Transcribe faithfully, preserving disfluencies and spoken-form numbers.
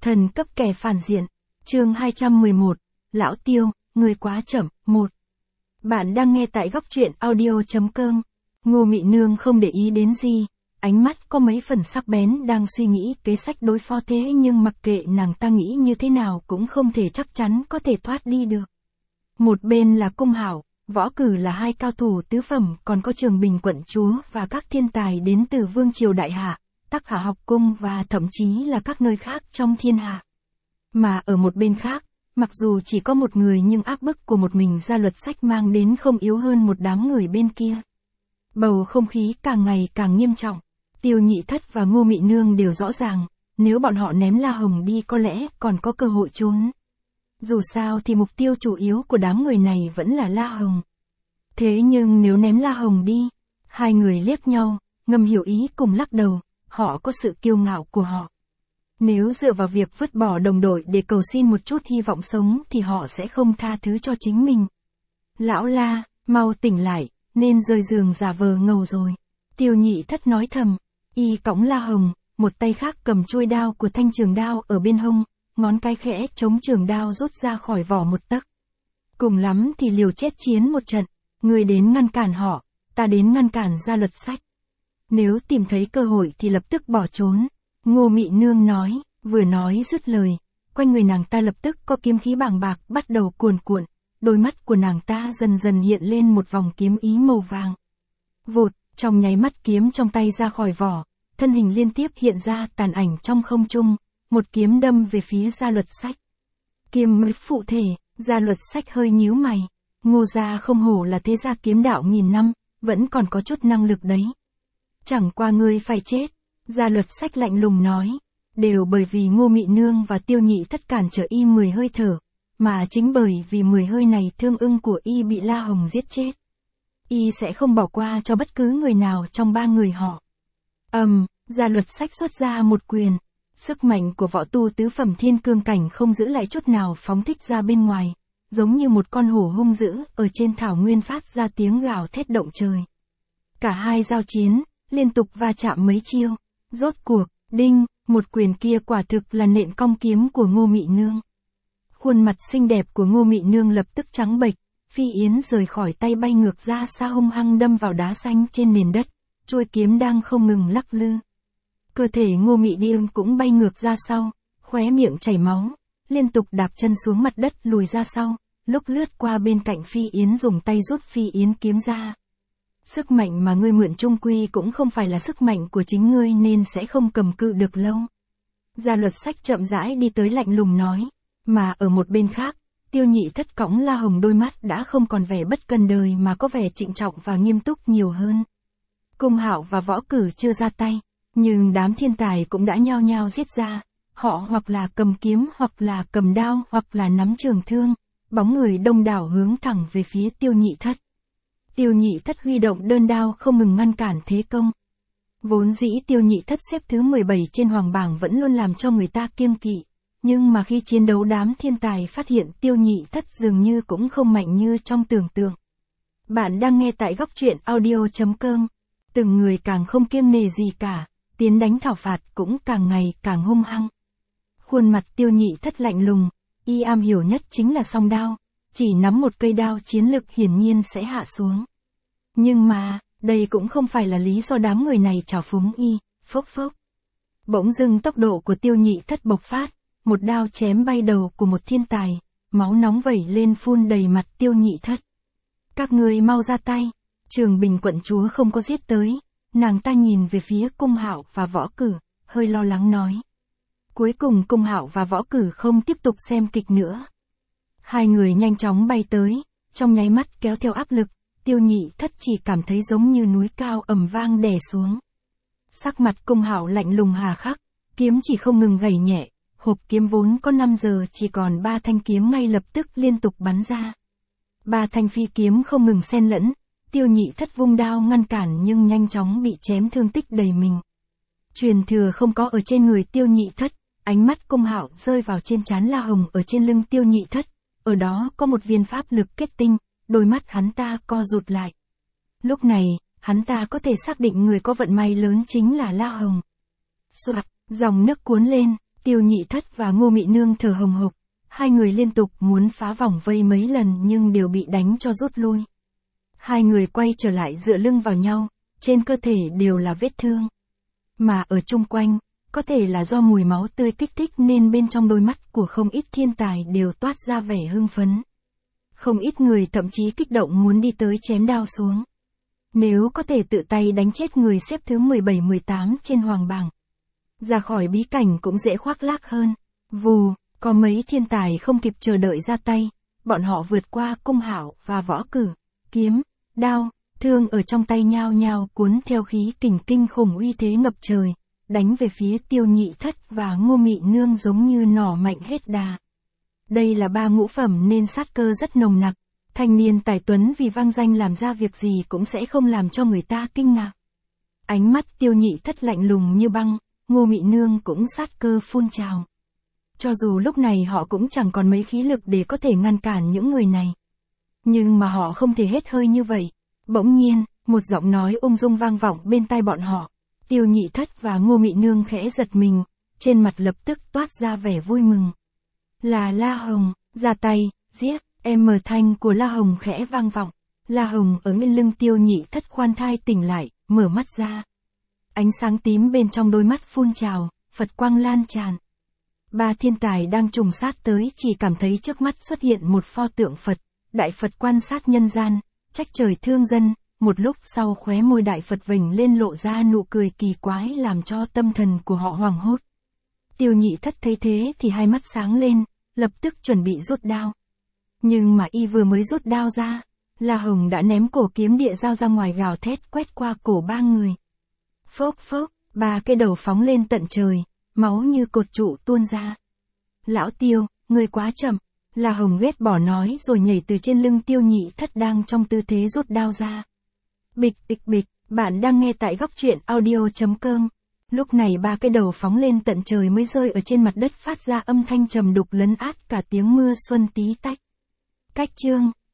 Thần cấp kẻ phản diện. Chương hai trăm mười một. Lão Tiêu, người quá chậm. một. Bạn đang nghe tại góc truyện audio.com. Ngô Mị Nương không để ý đến gì, ánh mắt có mấy phần sắc bén đang suy nghĩ kế sách đối phó, thế nhưng mặc kệ nàng ta nghĩ như thế nào cũng không thể chắc chắn có thể thoát đi được. Một bên là Cung Hạo, Võ Cử là hai cao thủ tứ phẩm, còn có Trường Bình quận chúa và các thiên tài đến từ Vương triều Đại Hạ, Tắc Hạ học cung và thậm chí là các nơi khác trong thiên hạ. Mà ở một bên khác, mặc dù chỉ có một người nhưng áp bức của một mình Gia Luật Sách mang đến không yếu hơn một đám người bên kia. Bầu không khí càng ngày càng nghiêm trọng. Tiêu Nhị Thất và Ngô Mị Nương đều rõ ràng, nếu bọn họ ném La Hồng đi có lẽ còn có cơ hội trốn. Dù sao thì mục tiêu chủ yếu của đám người này vẫn là La Hồng. Thế nhưng nếu ném La Hồng đi, hai người liếc nhau, ngầm hiểu ý cùng lắc đầu, họ có sự kiêu ngạo của họ. Nếu dựa vào việc vứt bỏ đồng đội để cầu xin một chút hy vọng sống thì họ sẽ không tha thứ cho chính mình. Lão La, mau tỉnh lại, nên rời giường giả vờ ngầu rồi. Tiêu Nhị Thất nói thầm, y cõng La Hồng, một tay khác cầm chuôi đao của thanh trường đao ở bên hông, ngón cái khẽ chống trường đao rút ra khỏi vỏ một tấc. Cùng lắm thì liều chết chiến một trận, người đến ngăn cản họ, ta đến ngăn cản Gia Luật Sách. Nếu tìm thấy cơ hội thì lập tức bỏ trốn. Ngô Mị Nương nói, vừa nói dứt lời, quanh người nàng ta lập tức có kiếm khí bàng bạc bắt đầu cuồn cuộn, đôi mắt của nàng ta dần dần hiện lên một vòng kiếm ý màu vàng. Vụt, trong nháy mắt kiếm trong tay ra khỏi vỏ, thân hình liên tiếp hiện ra tàn ảnh trong không trung, một kiếm đâm về phía Gia Luật Sách. Kiếm mới phụ thể, Gia Luật Sách hơi nhíu mày, Ngô gia không hổ là thế gia kiếm đạo nghìn năm, vẫn còn có chút năng lực đấy. Chẳng qua ngươi phải chết, Gia Luật Sách lạnh lùng nói, đều bởi vì Ngô Mị Nương và Tiêu Nhị Thất cản trở y mười hơi thở, mà chính bởi vì mười hơi này thương ưng của y bị La Hồng giết chết. Y sẽ không bỏ qua cho bất cứ người nào trong ba người họ. Ầm, um, Gia Luật Sách xuất ra một quyền, sức mạnh của võ tu tứ phẩm thiên cương cảnh không giữ lại chút nào phóng thích ra bên ngoài, giống như một con hổ hung dữ ở trên thảo nguyên phát ra tiếng gào thét động trời. Cả hai giao chiến, liên tục va chạm mấy chiêu, rốt cuộc, đinh, một quyền kia quả thực là nện cong kiếm của Ngô Mị Nương. Khuôn mặt xinh đẹp của Ngô Mị Nương lập tức trắng bệch, phi yến rời khỏi tay bay ngược ra xa hung hăng đâm vào đá xanh trên nền đất, chuôi kiếm đang không ngừng lắc lư. Cơ thể Ngô Mị Nương cũng bay ngược ra sau, khóe miệng chảy máu, liên tục đạp chân xuống mặt đất lùi ra sau, lúc lướt qua bên cạnh phi yến dùng tay rút phi yến kiếm ra. Sức mạnh mà ngươi mượn chung quy cũng không phải là sức mạnh của chính ngươi nên sẽ không cầm cự được lâu. Gia Luật Sách chậm rãi đi tới lạnh lùng nói, mà ở một bên khác, Tiêu Nhị Thất cõng La Hồng đôi mắt đã không còn vẻ bất cần đời mà có vẻ trịnh trọng và nghiêm túc nhiều hơn. Cung Hạo và Võ Cử chưa ra tay, nhưng đám thiên tài cũng đã nhao nhao giết ra, họ hoặc là cầm kiếm hoặc là cầm đao hoặc là nắm trường thương, bóng người đông đảo hướng thẳng về phía Tiêu Nhị Thất. Tiêu Nhị Thất huy động đơn đao không ngừng ngăn cản thế công. Vốn dĩ Tiêu Nhị Thất xếp thứ mười bảy trên hoàng bảng vẫn luôn làm cho người ta kiêng kỵ, nhưng mà khi chiến đấu đám thiên tài phát hiện Tiêu Nhị Thất dường như cũng không mạnh như trong tưởng tượng. Bạn đang nghe tại góc truyện audio.com, từng người càng không kiêng nề gì cả, tiến đánh thảo phạt cũng càng ngày càng hung hăng. Khuôn mặt Tiêu Nhị Thất lạnh lùng, y am hiểu nhất chính là song đao, chỉ nắm một cây đao chiến lực hiển nhiên sẽ hạ xuống. Nhưng mà, đây cũng không phải là lý do đám người này trào phúng y, phốc phốc. Bỗng dưng tốc độ của Tiêu Nhị Thất bộc phát, một đao chém bay đầu của một thiên tài, máu nóng vẩy lên phun đầy mặt Tiêu Nhị Thất. Các ngươi mau ra tay, Trường Bình quận chúa không có giết tới, nàng ta nhìn về phía Cung Hạo và Võ Cử, hơi lo lắng nói. Cuối cùng Cung Hạo và Võ Cử không tiếp tục xem kịch nữa. Hai người nhanh chóng bay tới, trong nháy mắt kéo theo áp lực, Tiêu Nhị Thất chỉ cảm thấy giống như núi cao ầm vang đè xuống. Sắc mặt Cung Hạo lạnh lùng hà khắc, kiếm chỉ không ngừng gảy nhẹ, hộp kiếm vốn có năm giờ chỉ còn ba thanh kiếm ngay lập tức liên tục bắn ra. Ba thanh phi kiếm không ngừng xen lẫn, Tiêu Nhị Thất vung đao ngăn cản nhưng nhanh chóng bị chém thương tích đầy mình. Truyền thừa không có ở trên người Tiêu Nhị Thất, ánh mắt Cung Hạo rơi vào trên trán La Hồng ở trên lưng Tiêu Nhị Thất, ở đó có một viên pháp lực kết tinh, đôi mắt hắn ta co rụt lại. Lúc này, hắn ta có thể xác định người có vận may lớn chính là La Hồng. Soạt, dòng nước cuốn lên, Tiêu Nhị Thất và Ngô Mị Nương thở hồng hộc, hai người liên tục muốn phá vòng vây mấy lần nhưng đều bị đánh cho rút lui. Hai người quay trở lại dựa lưng vào nhau, trên cơ thể đều là vết thương. Mà ở chung quanh, có thể là do mùi máu tươi kích thích nên bên trong đôi mắt của không ít thiên tài đều toát ra vẻ hưng phấn. Không ít người thậm chí kích động muốn đi tới chém đao xuống. Nếu có thể tự tay đánh chết người xếp thứ mười bảy mười tám trên hoàng bảng, ra khỏi bí cảnh cũng dễ khoác lác hơn. Vù, có mấy thiên tài không kịp chờ đợi ra tay, bọn họ vượt qua cung hạo và võ cử, kiếm, đao, thương ở trong tay nhao nhao cuốn theo khí kình kinh khủng uy thế ngập trời, đánh về phía Tiêu Nhị Thất và Ngô Mị Nương giống như nỏ mạnh hết đà. Đây là ba ngũ phẩm nên sát cơ rất nồng nặc, thanh niên tài tuấn vì vang danh làm ra việc gì cũng sẽ không làm cho người ta kinh ngạc. Ánh mắt Tiêu Nhị Thất lạnh lùng như băng, Ngô Mị Nương cũng sát cơ phun trào. Cho dù lúc này họ cũng chẳng còn mấy khí lực để có thể ngăn cản những người này. Nhưng mà họ không thể hết hơi như vậy. Bỗng nhiên, một giọng nói ung dung vang vọng bên tai bọn họ. Tiêu Nhị Thất và Ngô Mị Nương khẽ giật mình, trên mặt lập tức toát ra vẻ vui mừng. Là La Hồng, ra tay, giết, em mở thanh của La Hồng khẽ vang vọng. La Hồng ở bên lưng Tiêu Nhị Thất khoan thai tỉnh lại, mở mắt ra. Ánh sáng tím bên trong đôi mắt phun trào, Phật quang lan tràn. Ba thiên tài đang trùng sát tới chỉ cảm thấy trước mắt xuất hiện một pho tượng Phật, Đại Phật quan sát nhân gian, trách trời thương dân, một lúc sau khóe môi Đại Phật vểnh lên lộ ra nụ cười kỳ quái làm cho tâm thần của họ hoảng hốt. Tiêu Nhị Thất thấy thế thì hai mắt sáng lên, lập tức chuẩn bị rút đao. Nhưng mà y vừa mới rút đao ra, La Hồng đã ném cổ kiếm địa dao ra ngoài gào thét quét qua cổ ba người. Phốc phốc, ba cái đầu phóng lên tận trời, máu như cột trụ tuôn ra. Lão Tiêu, ngươi quá chậm, La Hồng ghét bỏ nói rồi nhảy từ trên lưng Tiêu Nhị Thất đang trong tư thế rút đao ra. Bịch bịch bịch, bạn đang nghe tại góc truyện audio chấm com. Lúc này ba cái đầu phóng lên tận trời mới rơi ở trên mặt đất phát ra âm thanh trầm đục lấn át cả tiếng mưa xuân tí tách. Cách chương